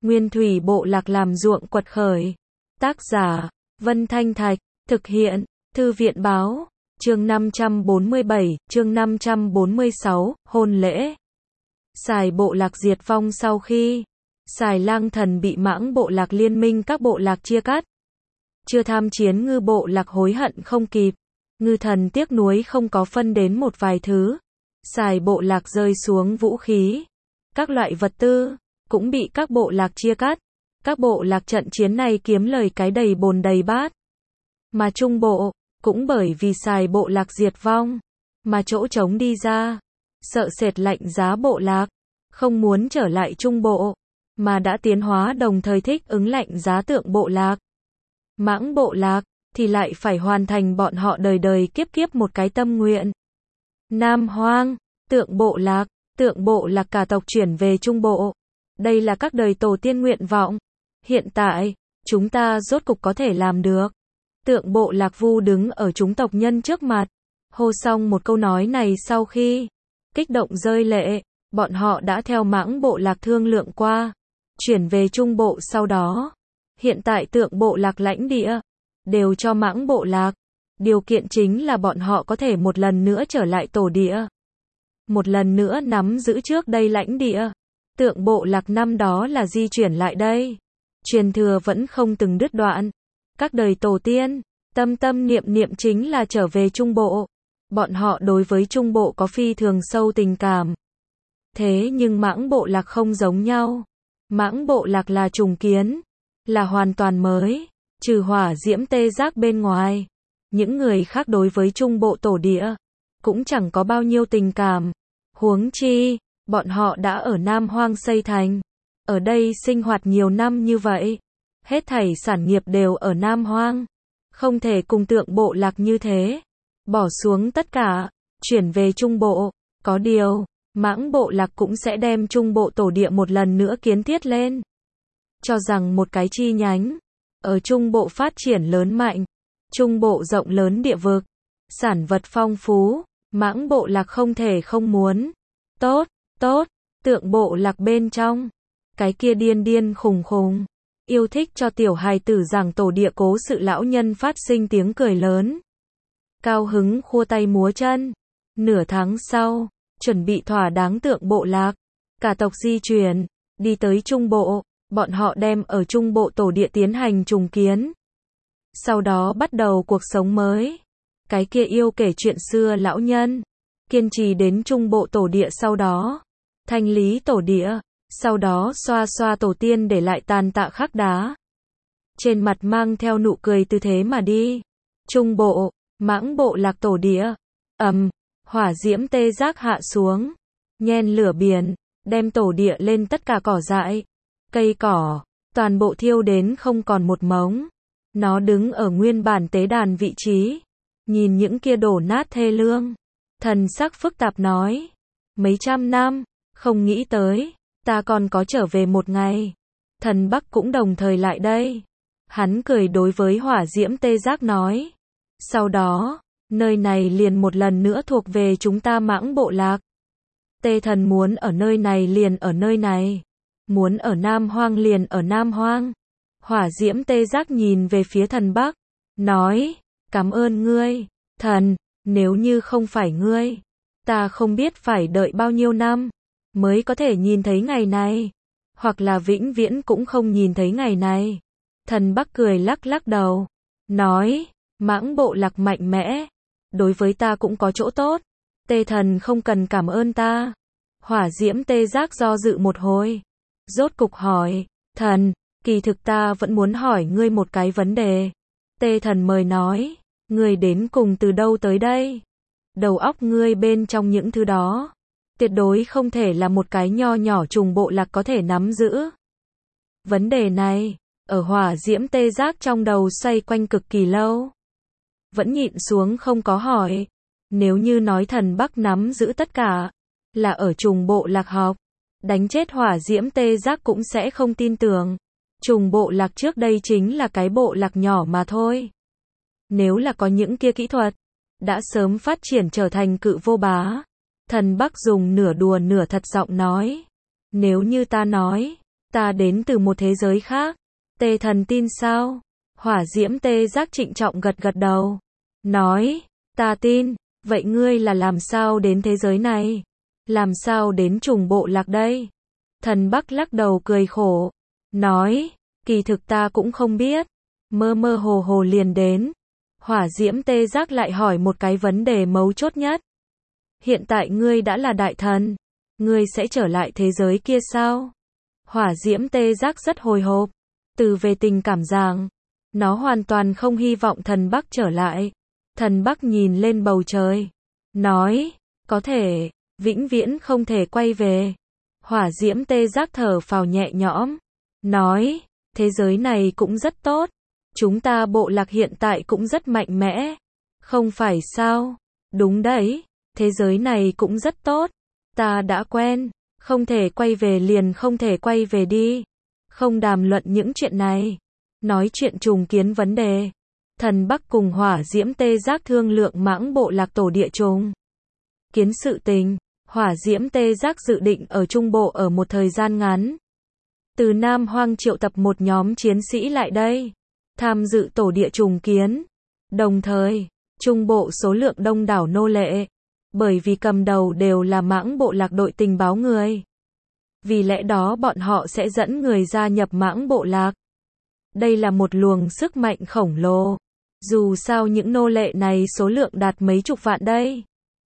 Nguyên thủy bộ lạc làm ruộng quật khởi. Tác giả, Vân Thanh Thạch, thực hiện, Thư viện báo, chương 547, chương 546, hôn lễ. Sài bộ lạc diệt vong sau khi Sài Lang Thần bị Mãng bộ lạc liên minh các bộ lạc chia cắt. Chưa tham chiến Ngư bộ lạc hối hận không kịp. Ngư Thần tiếc nuối không có phân đến một vài thứ. Sài bộ lạc rơi xuống vũ khí, các loại vật tư cũng bị các bộ lạc chia cắt. Các bộ lạc trận chiến này kiếm lời cái đầy bồn đầy bát. Mà Trung bộ cũng bởi vì Sài bộ lạc diệt vong mà chỗ trống đi ra. Sợ sệt lạnh giá bộ lạc không muốn trở lại Trung bộ mà đã tiến hóa đồng thời thích ứng lạnh giá Tượng bộ lạc. Mãng bộ lạc thì lại phải hoàn thành bọn họ đời đời kiếp kiếp một cái tâm nguyện. Nam Hoang, Tượng bộ lạc cả tộc chuyển về Trung bộ. Đây là các đời tổ tiên nguyện vọng. Hiện tại, chúng ta rốt cục có thể làm được. Tượng bộ lạc Vu đứng ở chúng tộc nhân trước mặt. Hô xong một câu nói này sau khi kích động rơi lệ, bọn họ đã theo Mãng bộ lạc thương lượng qua, chuyển về Trung bộ sau đó. Hiện tại Tượng bộ lạc lãnh địa đều cho Mãng bộ lạc. Điều kiện chính là bọn họ có thể một lần nữa trở lại tổ địa. Một lần nữa nắm giữ trước đây lãnh địa. Tượng bộ lạc năm đó là di chuyển lại đây. Truyền thừa vẫn không từng đứt đoạn. Các đời tổ tiên, tâm tâm niệm niệm chính là trở về Trung bộ. Bọn họ đối với Trung bộ có phi thường sâu tình cảm. Thế nhưng Mãng bộ lạc không giống nhau. Mãng bộ lạc là trùng kiến, là hoàn toàn mới, trừ Hỏa Diễm Tê Giác bên ngoài. Những người khác đối với Trung bộ tổ địa cũng chẳng có bao nhiêu tình cảm. Huống chi, bọn họ đã ở Nam Hoang xây thành, ở đây sinh hoạt nhiều năm như vậy. Hết thảy sản nghiệp đều ở Nam Hoang. Không thể cùng Tượng bộ lạc như thế. Bỏ xuống tất cả, chuyển về Trung bộ. Có điều, Mãng bộ lạc cũng sẽ đem Trung bộ tổ địa một lần nữa kiến thiết lên. Cho rằng một cái chi nhánh ở Trung bộ phát triển lớn mạnh. Trung bộ rộng lớn địa vực, sản vật phong phú, Mãng bộ lạc không thể không muốn. Tốt, Tượng bộ lạc bên trong, cái kia điên điên khùng khùng, yêu thích cho tiểu hài tử giảng tổ địa cố sự lão nhân phát sinh tiếng cười lớn. Cao hứng khua tay múa chân. Nửa tháng sau, chuẩn bị thỏa đáng Tượng bộ lạc, cả tộc di chuyển, đi tới Trung bộ, bọn họ đem ở Trung bộ tổ địa tiến hành trùng kiến. Sau đó bắt đầu cuộc sống mới. Cái kia yêu kể chuyện xưa lão nhân, kiên trì đến Trung bộ tổ địa sau đó, thanh lý tổ địa, sau đó xoa xoa tổ tiên để lại tàn tạ khắc đá. Trên mặt mang theo nụ cười tư thế mà đi. Trung bộ, Mãng bộ lạc tổ địa. Hỏa diễm tê giác hạ xuống, nhen lửa biển, đem tổ địa lên tất cả cỏ dại, cây cỏ, toàn bộ thiêu đến không còn một mống. Nó đứng ở nguyên bản tế đàn vị trí, nhìn những kia đổ nát thê lương, thần sắc phức tạp nói: mấy trăm năm, không nghĩ tới, ta còn có trở về một ngày. Thần Bắc cũng đồng thời lại đây. Hắn cười đối với Hỏa Diễm Tê Giác nói: sau đó, nơi này liền một lần nữa thuộc về chúng ta Mãng bộ lạc. Tê thần muốn ở nơi này liền ở nơi này, muốn ở Nam Hoang liền ở Nam Hoang. Hỏa Diễm Tê Giác nhìn về phía thần Bắc, nói: cảm ơn ngươi, thần, nếu như không phải ngươi, ta không biết phải đợi bao nhiêu năm mới có thể nhìn thấy ngày này, hoặc là vĩnh viễn cũng không nhìn thấy ngày này. Thần Bắc cười lắc lắc đầu, nói: Mãng bộ lạc mạnh mẽ, đối với ta cũng có chỗ tốt. Tê thần không cần cảm ơn ta. Hỏa Diễm Tê Giác do dự một hồi, rốt cục hỏi: thần, kỳ thực ta vẫn muốn hỏi ngươi một cái vấn đề. Tê thần mời nói: ngươi đến cùng từ đâu tới đây? Đầu óc ngươi bên trong những thứ đó, tuyệt đối không thể là một cái nho nhỏ trùng bộ lạc có thể nắm giữ. Vấn đề này, ở Hỏa Diễm Tê Giác trong đầu xoay quanh cực kỳ lâu. Vẫn nhịn xuống không có hỏi. Nếu như nói thần Bắc nắm giữ tất cả, là ở trùng bộ lạc học, đánh chết Hỏa Diễm Tê Giác cũng sẽ không tin tưởng. Trùng bộ lạc trước đây chính là cái bộ lạc nhỏ mà thôi. Nếu là có những kia kỹ thuật, đã sớm phát triển trở thành cự vô bá. Thần Bắc dùng nửa đùa nửa thật giọng nói: nếu như ta nói, Ta đến từ một thế giới khác. Tê thần tin sao? Hỏa diễm tê giác trịnh trọng gật gật đầu. Nói, ta tin, vậy ngươi là làm sao đến thế giới này? Làm sao đến trùng bộ lạc đây? Thần Bắc lắc đầu cười khổ. Nói, kỳ thực ta cũng không biết. Mơ mơ hồ hồ liền đến. Hỏa diễm tê giác lại hỏi một cái vấn đề mấu chốt nhất. Hiện tại ngươi đã là đại thần. Ngươi sẽ trở lại thế giới kia sao? Hỏa diễm tê giác rất hồi hộp. Từ về tình cảm rằng, nó hoàn toàn không hy vọng thần Bắc trở lại. Thần Bắc nhìn lên bầu trời. Nói, có thể, vĩnh viễn không thể quay về. Hỏa diễm tê giác thở phào nhẹ nhõm. Nói, thế giới này cũng rất tốt. Chúng ta bộ lạc hiện tại cũng rất mạnh mẽ. Không phải sao? Đúng đấy, thế giới này cũng rất tốt. Ta đã quen, không thể quay về liền không thể quay về đi. Không đàm luận những chuyện này. Nói chuyện trùng kiến vấn đề. Thần Bắc cùng hỏa diễm tê giác thương lượng mãng bộ lạc tổ địa trùng kiến sự tình. Hỏa diễm tê giác dự định ở Trung Bộ ở một thời gian ngắn. Từ Nam Hoang triệu tập một nhóm chiến sĩ lại đây, tham dự tổ địa trùng kiến. Đồng thời, Trung Bộ số lượng đông đảo nô lệ, bởi vì cầm đầu đều là mãng bộ lạc đội tình báo người. Vì lẽ đó bọn họ sẽ dẫn người gia nhập mãng bộ lạc. Đây là một luồng sức mạnh khổng lồ. Dù sao những nô lệ này số lượng đạt mấy chục vạn đây.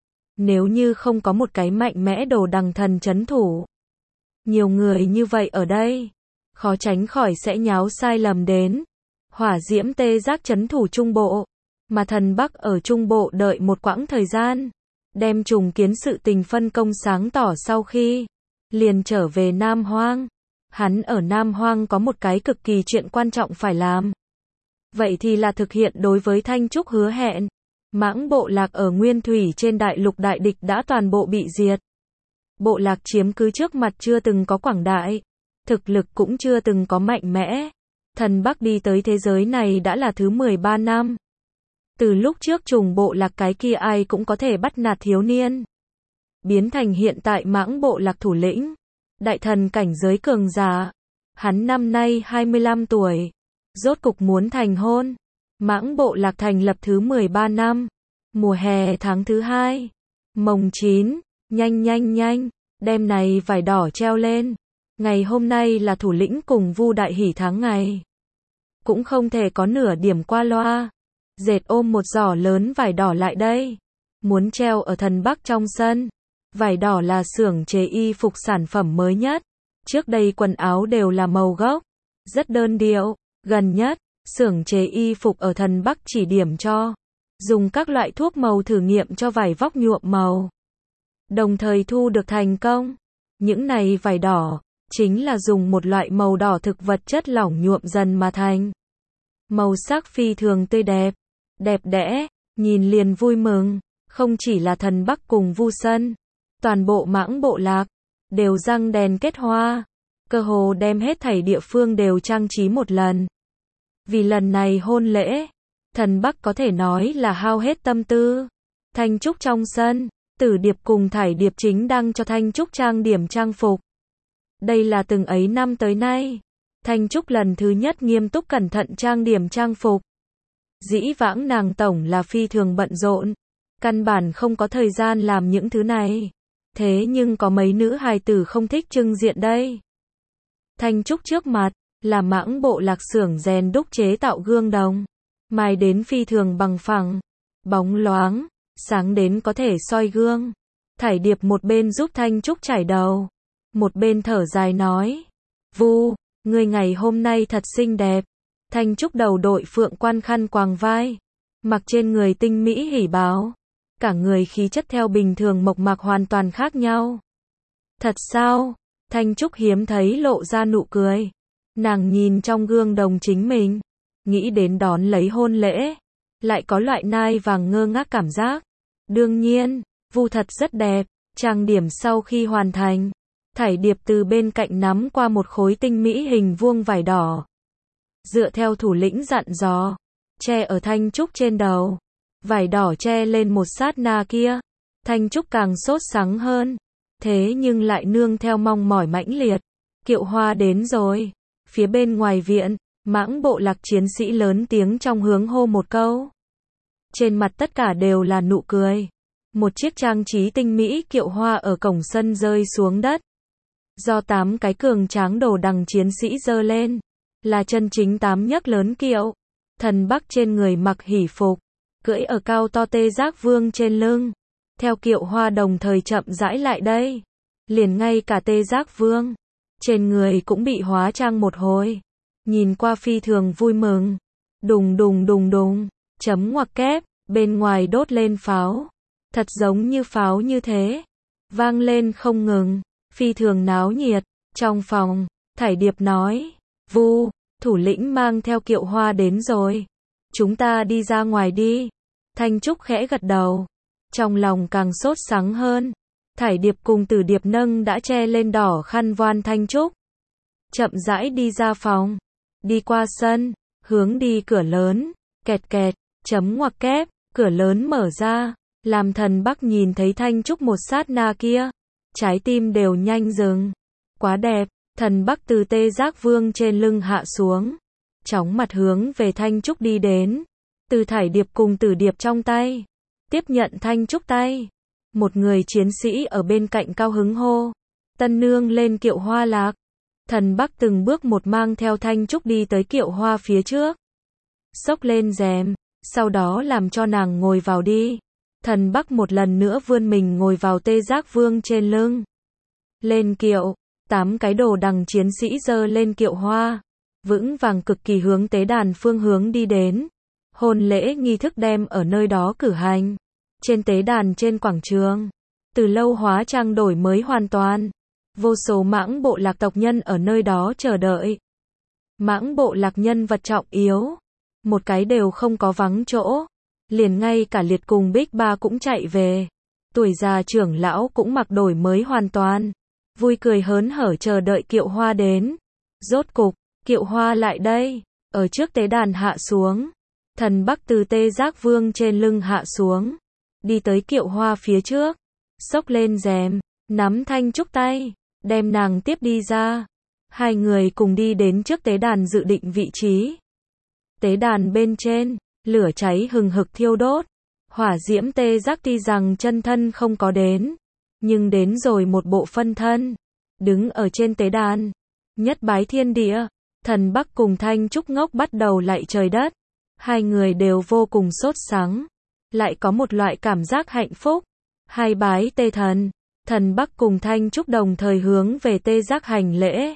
Nếu như không có một cái mạnh mẽ đồ đằng thần trấn thủ. Nhiều người như vậy ở đây, khó tránh khỏi sẽ nháo sai lầm đến. Hỏa diễm tê giác trấn thủ Trung Bộ, mà thần Bắc ở Trung Bộ đợi một quãng thời gian. Đem trùng kiến sự tình phân công sáng tỏ sau khi liền trở về Nam Hoang. Hắn ở Nam Hoang có một cái cực kỳ chuyện quan trọng phải làm. Vậy thì là thực hiện đối với Thanh Trúc hứa hẹn. Mãng bộ lạc ở Nguyên Thủy trên đại lục đại địch đã toàn bộ bị diệt. Bộ lạc chiếm cứ trước mặt chưa từng có quảng đại. Thực lực cũng chưa từng có mạnh mẽ. Thần Bắc đi tới thế giới này đã là thứ 13 năm. Từ lúc trước trùng bộ lạc cái kia ai cũng có thể bắt nạt thiếu niên. Biến thành hiện tại mãng bộ lạc thủ lĩnh. Đại thần cảnh giới cường giả. Hắn năm nay 25 tuổi. Rốt cục muốn thành hôn. Mãng bộ lạc thành lập thứ 13 năm. Mùa hè tháng thứ 2. Mồng 9. Nhanh. Đêm này vải đỏ treo lên. Ngày hôm nay là thủ lĩnh cùng Vu Đại Hỷ tháng ngày. Cũng không thể có nửa điểm qua loa. Dệt ôm một giỏ lớn vải đỏ lại đây. Muốn treo ở thần Bắc trong sân. Vải đỏ là xưởng chế y phục sản phẩm mới nhất. Trước đây quần áo đều là màu gốc. Rất đơn điệu. Gần nhất, xưởng chế y phục ở thần Bắc chỉ điểm cho. Dùng các loại thuốc màu thử nghiệm cho vải vóc nhuộm màu. Đồng thời thu được thành công. Những này vải đỏ, chính là dùng một loại màu đỏ thực vật chất lỏng nhuộm dần mà thành. Màu sắc phi thường tươi đẹp. Đẹp đẽ, nhìn liền vui mừng. Không chỉ là thần Bắc cùng Vu Sân. Toàn bộ mãng bộ lạc, đều răng đèn kết hoa. Cơ hồ đem hết thảy địa phương đều trang trí một lần. Vì lần này hôn lễ, thần Bắc có thể nói là hao hết tâm tư. Thanh Trúc trong sân, Tử Điệp cùng Thải Điệp chính đang cho Thanh Trúc trang điểm trang phục. Đây là từng ấy năm tới nay, Thanh Trúc lần thứ nhất nghiêm túc cẩn thận trang điểm trang phục. Dĩ vãng nàng tổng là phi thường bận rộn, căn bản không có thời gian làm những thứ này. Thế nhưng có mấy nữ hài tử không thích trưng diện đây. Thanh Trúc trước mặt, là mãng bộ lạc xưởng rèn đúc chế tạo gương đồng. Mài đến phi thường bằng phẳng, bóng loáng, sáng đến có thể soi gương. Thải Điệp một bên giúp Thanh Trúc chải đầu, một bên thở dài nói. Vu, người ngày hôm nay thật xinh đẹp. Thanh Trúc đầu đội phượng quan khăn quàng vai, mặc trên người tinh mỹ hỉ bào. Cả người khí chất theo bình thường mộc mạc hoàn toàn khác nhau. Thật sao? Thanh Trúc hiếm thấy lộ ra nụ cười. Nàng nhìn trong gương đồng chính mình, nghĩ đến đón lấy hôn lễ, lại có loại nai vàng ngơ ngác cảm giác. Đương nhiên, Vu thật rất đẹp. Trang điểm sau khi hoàn thành, Thải Điệp từ bên cạnh nắm qua một khối tinh mỹ hình vuông vải đỏ. Dựa theo thủ lĩnh dặn dò, che ở Thanh Trúc trên đầu. Vải đỏ che lên một sát na kia, Thanh Trúc càng sốt sắng hơn. Thế nhưng lại nương theo mong mỏi mãnh liệt. Kiệu Hoa đến rồi. Phía bên ngoài viện, Mãng bộ lạc chiến sĩ lớn tiếng trong hướng hô một câu. Trên mặt tất cả đều là nụ cười. Một chiếc trang trí tinh mỹ kiệu hoa ở cổng sân rơi xuống đất. Do 8 cái cường tráng đồ đằng chiến sĩ giơ lên. Là chân chính 8 nhấc lớn kiệu. Thần Bắc trên người mặc hỷ phục. Cưỡi ở cao to Tê Giác Vương trên lưng. Theo kiệu hoa đồng thời chậm rãi lại đây. Liền ngay cả Tê Giác Vương. Trên người cũng bị hóa trang một hồi. Nhìn qua phi thường vui mừng. Đùng đùng đùng đùng. Chấm ngoặc kép. Bên ngoài đốt lên pháo. Thật giống như pháo như thế. Vang lên không ngừng. Phi thường náo nhiệt. Trong phòng, Thải Điệp nói. Vu, thủ lĩnh mang theo kiệu hoa đến rồi. Chúng ta đi ra ngoài đi. Thanh Trúc khẽ gật đầu. Trong lòng càng sốt sắng hơn. Thải Điệp cùng Tử Điệp nâng đã che lên đỏ khăn voan Thanh Trúc. Chậm rãi đi ra phòng. Đi qua sân. Hướng đi cửa lớn. Kẹt kẹt. Chấm ngoặc kép. Cửa lớn mở ra. Làm Thần Bắc nhìn thấy Thanh Trúc một sát na kia. Trái tim đều nhanh dừng. Quá đẹp. Thần Bắc từ Tê Giác Vương trên lưng hạ xuống. Chóng mặt hướng về Thanh Trúc đi đến. Từ Thải Điệp cùng Tử Điệp trong tay. Tiếp nhận Thanh Trúc tay. Một người chiến sĩ ở bên cạnh cao hứng hô. Tân nương lên kiệu hoa lạc. Thần Bắc từng bước một mang theo Thanh Trúc đi tới kiệu hoa phía trước. Xốc lên rèm. Sau đó làm cho nàng ngồi vào đi. Thần Bắc một lần nữa vươn mình ngồi vào Tê Giác Vương trên lưng. Lên kiệu. 8 cái đồ đằng chiến sĩ giơ lên kiệu hoa. Vững vàng cực kỳ hướng tế đàn phương hướng đi đến. Hôn lễ nghi thức đem ở nơi đó cử hành. Trên tế đàn trên quảng trường. Từ lâu hóa trang đổi mới hoàn toàn. Vô số Mãng bộ lạc tộc nhân ở nơi đó chờ đợi. Mãng bộ lạc nhân vật trọng yếu. Một cái đều không có vắng chỗ. Liền ngay cả Liệt cùng Bích Ba cũng chạy về. Tuổi già trưởng lão cũng mặc đổi mới hoàn toàn. Vui cười hớn hở chờ đợi kiệu hoa đến. Rốt cục, kiệu hoa lại đây. Ở trước tế đàn hạ xuống. Thần Bắc từ Tê Giác Vương trên lưng hạ xuống. Đi tới kiệu hoa phía trước. Xốc lên rèm. Nắm Thanh Trúc tay. Đem nàng tiếp đi ra. Hai người cùng đi đến trước tế đàn dự định vị trí. Tế đàn bên trên. Lửa cháy hừng hực thiêu đốt. Hỏa diễm Tê Giác tuy rằng chân thân không có đến. Nhưng đến rồi một bộ phân thân. Đứng ở trên tế đàn. Nhất bái thiên địa. Thần Bắc cùng Thanh Trúc ngốc bắt đầu lạy trời đất. Hai người đều vô cùng sốt sắng. Lại có một loại cảm giác hạnh phúc. Hai bái Tê Thần. Thần Bắc cùng Thanh Trúc đồng thời hướng về Tê Giác hành lễ.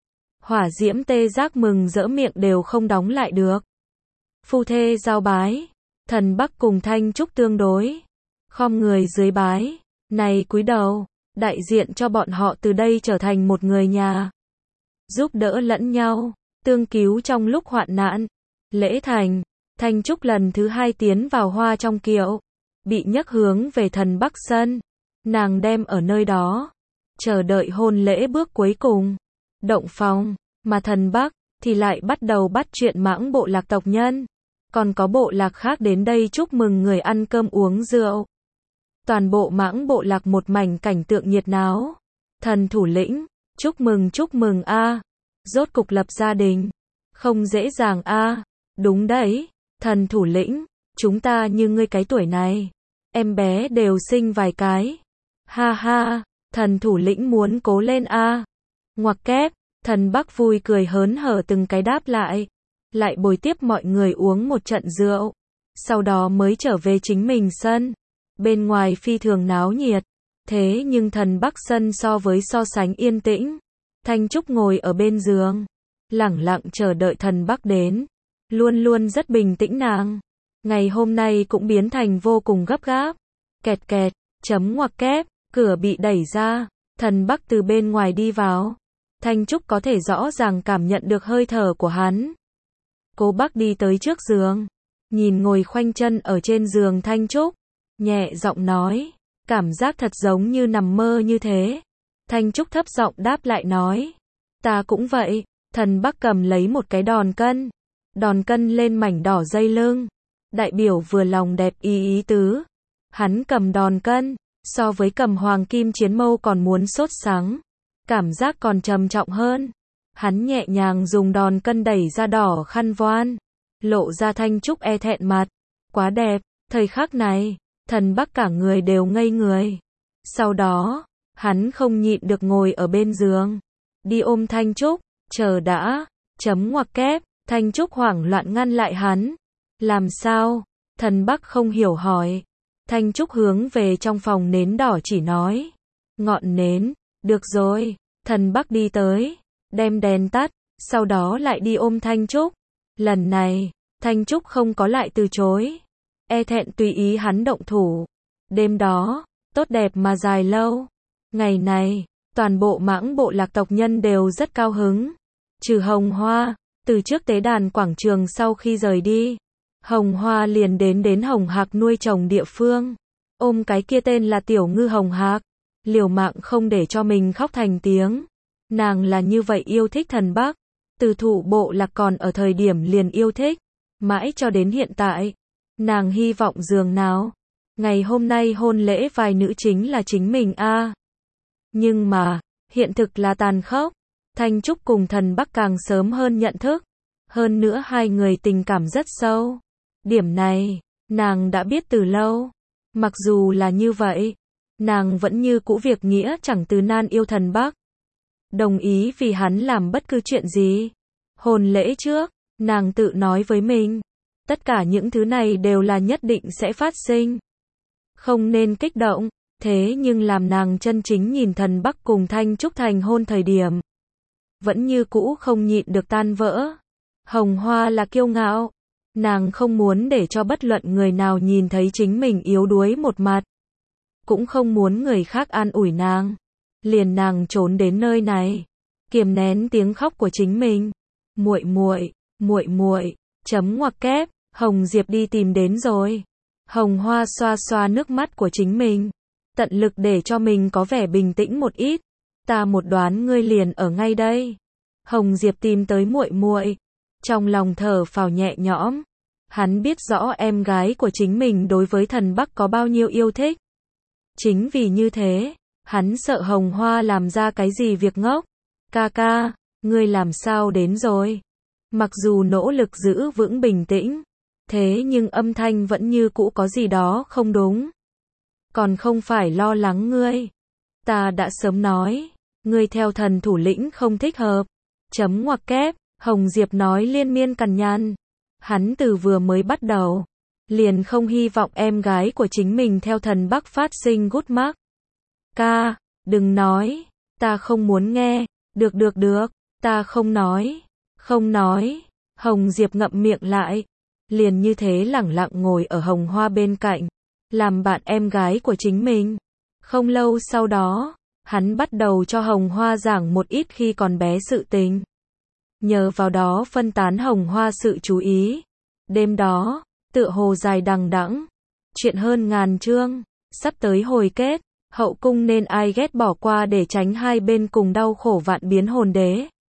Hỏa diễm Tê Giác mừng rỡ miệng đều không đóng lại được. Phu thê giao bái. Thần Bắc cùng Thanh Trúc tương đối. Khom người dưới bái. Này cúi đầu. Đại diện cho bọn họ từ đây trở thành một người nhà. Giúp đỡ lẫn nhau. Tương cứu trong lúc hoạn nạn. Lễ thành. Thanh Trúc lần thứ 2 tiến vào hoa trong kiệu. Bị nhấc hướng về Thần Bắc sân. Nàng đem ở nơi đó. Chờ đợi hôn lễ bước cuối cùng. Động phòng. Mà Thần Bắc thì lại bắt đầu bắt chuyện Mãng bộ lạc tộc nhân. Còn có bộ lạc khác đến đây chúc mừng người ăn cơm uống rượu. Toàn bộ Mãng bộ lạc một mảnh cảnh tượng nhiệt náo. Thần thủ lĩnh, chúc mừng a. Rốt cục lập gia đình. Không dễ dàng a. Đúng đấy, thần thủ lĩnh, chúng ta như ngươi cái tuổi này. Em bé đều sinh vài cái. Ha ha, thần thủ lĩnh muốn cố lên a. Ngoặc kép, Thần Bắc vui cười hớn hở từng cái đáp lại. Lại bồi tiếp mọi người uống một trận rượu. Sau đó mới trở về chính mình sân. Bên ngoài phi thường náo nhiệt. Thế nhưng Thần Bắc sân so sánh yên tĩnh. Thanh Trúc ngồi ở bên giường. Lẳng lặng chờ đợi Thần Bắc đến. Luôn luôn rất bình tĩnh nàng. Ngày hôm nay cũng biến thành vô cùng gấp gáp. Kẹt kẹt, chấm ngoặc kép, cửa bị đẩy ra. Thần Bắc từ bên ngoài đi vào. Thanh Trúc có thể rõ ràng cảm nhận được hơi thở của hắn. Cố Bắc đi tới trước giường. Nhìn ngồi khoanh chân ở trên giường Thanh Trúc. Nhẹ giọng nói. Cảm giác thật giống như nằm mơ như thế. Thanh Trúc thấp giọng đáp lại nói. Ta cũng vậy. Thần Bắc cầm lấy một cái đòn cân. Đòn cân lên mảnh đỏ dây lưng. Đại biểu vừa lòng đẹp ý tứ. Hắn cầm đòn cân. So với cầm hoàng kim chiến mâu còn muốn sốt sắng. cảm giác còn trầm trọng hơn. Hắn nhẹ nhàng dùng đòn cân đẩy ra đỏ khăn voan, lộ ra Thanh Trúc e thẹn mặt. Quá đẹp, thời khắc này, Thần Bắc cả người đều ngây người. Sau đó, hắn không nhịn được ngồi ở bên giường, đi ôm Thanh Trúc, chờ đã, chấm ngoặc kép, Thanh Trúc hoảng loạn ngăn lại hắn. Làm sao? Thần Bắc không hiểu hỏi. Thanh Trúc hướng về trong phòng nến đỏ chỉ nói. Ngọn nến, được rồi, Thần Bắc đi tới, đem đèn tắt, sau đó lại đi ôm Thanh Trúc. Lần này, Thanh Trúc không có lại từ chối. E thẹn tùy ý hắn động thủ. Đêm đó, tốt đẹp mà dài lâu. Ngày này, toàn bộ Mãng bộ lạc tộc nhân đều rất cao hứng. Trừ Hồng Hoa, từ trước tế đàn quảng trường sau khi rời đi, Hồng Hoa liền đến Hồng Hạc nuôi trồng địa phương. Ôm cái kia tên là Tiểu Ngư Hồng Hạc, liều mạng không để cho mình khóc thành tiếng. Nàng là như vậy yêu thích Thần Bắc, từ thủ bộ lạc còn ở thời điểm liền yêu thích, mãi cho đến hiện tại. Nàng hy vọng dường nào, ngày hôm nay hôn lễ vai nữ chính là chính mình a. Nhưng mà, hiện thực là tàn khốc. Thanh Trúc cùng Thần Bắc càng sớm hơn nhận thức. Hơn nữa hai người tình cảm rất sâu. Điểm này, nàng đã biết từ lâu. Mặc dù là như vậy, nàng vẫn như cũ việc nghĩa chẳng từ nan yêu Thần Bắc. Đồng ý vì hắn làm bất cứ chuyện gì. Hôn lễ trước, nàng tự nói với mình. Tất cả những thứ này đều là nhất định sẽ phát sinh. Không nên kích động, thế nhưng làm nàng chân chính nhìn Thần Bắc cùng Thanh Trúc thành hôn thời điểm, vẫn như cũ không nhịn được tan vỡ. Hồng Hoa là kiêu ngạo, nàng không muốn để cho bất luận người nào nhìn thấy chính mình yếu đuối một mặt, cũng không muốn người khác an ủi nàng. Liền nàng trốn đến nơi này, kiềm nén tiếng khóc của chính mình. Muội muội, chấm ngoặc kép, Hồng Diệp đi tìm đến rồi. Hồng Hoa xoa xoa nước mắt của chính mình, tận lực để cho mình có vẻ bình tĩnh một ít. Ta một đoán ngươi liền ở ngay đây. Hồng Diệp tìm tới muội muội, trong lòng thở phào nhẹ nhõm. Hắn biết rõ em gái của chính mình đối với Thần Bắc có bao nhiêu yêu thích. Chính vì như thế, hắn sợ Hồng Hoa làm ra cái gì việc ngốc. Ca ca, ngươi làm sao đến rồi? Mặc dù nỗ lực giữ vững bình tĩnh, thế nhưng âm thanh vẫn như cũ có gì đó không đúng. Còn không phải lo lắng ngươi. Ta đã sớm nói, ngươi theo thần thủ lĩnh không thích hợp. Chấm ngoặc kép, Hồng Diệp nói liên miên cằn nhằn. Hắn từ vừa mới bắt đầu, liền không hy vọng em gái của chính mình theo Thần Bắc phát sinh gút mắc. Ca, đừng nói, ta không muốn nghe. Được, ta không nói. Hồng Diệp ngậm miệng lại, liền như thế lẳng lặng ngồi ở Hồng Hoa bên cạnh, làm bạn em gái của chính mình. Không lâu sau đó, hắn bắt đầu cho Hồng Hoa giảng một ít khi còn bé sự tình. Nhờ vào đó phân tán Hồng Hoa sự chú ý. Đêm đó, tựa hồ dài đằng đẵng, chuyện hơn ngàn chương, sắp tới hồi kết, hậu cung nên ai ghét bỏ qua để tránh hai bên cùng đau khổ vạn biến hồn đế.